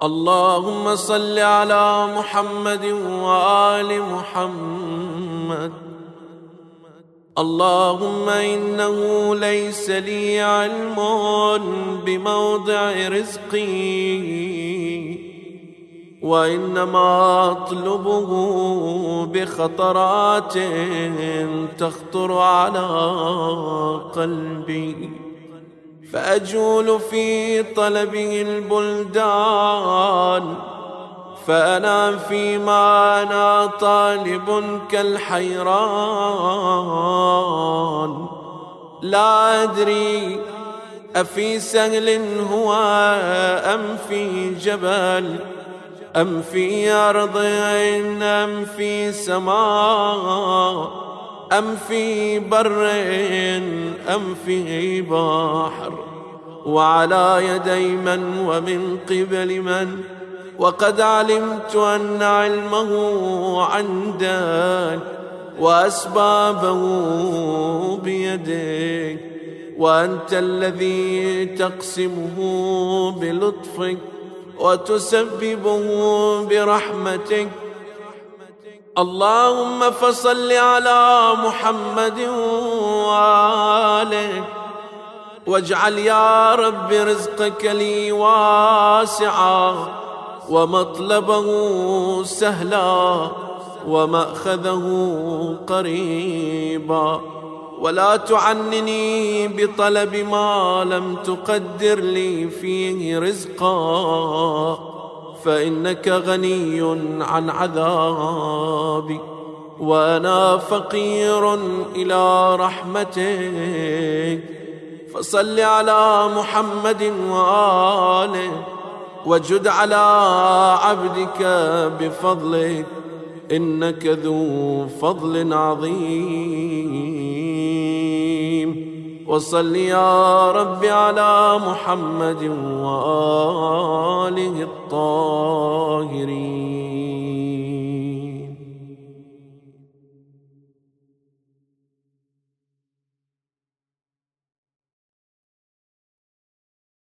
اللهم صل على محمد وآل محمد. اللهم إنه ليس لي علم بموضع رزقي، وإنما أطلبه بخطرات تخطر على قلبي، فأجول في طلبه البلدان، فأنا فيما أنا طالب كالحيران، لا أدري أفي سهل هو أم في جبل، أم في أرض أم في سماء، أم في بر أم في بحر، وعلى يدي من ومن قبل من، وقد علمت أن علمه عندك وأسبابه بيدك، وأنت الذي تقسمه بلطفك وتسببه برحمتك. اللهم فصل على محمد وآله، واجعل يا رب رزقك لي واسعا، ومطلبه سهلا، ومأخذه قريبا، ولا تعنني بطلب ما لم تقدر لي فيه رزقا، فإنك غني عن عذابي، وأنا فقير إلى رحمتك. فصل على محمد وآله، وجد على عبدك بفضلك، إنك ذو فضل عظيم. وصل يا رب على محمد وآله الطاهرين.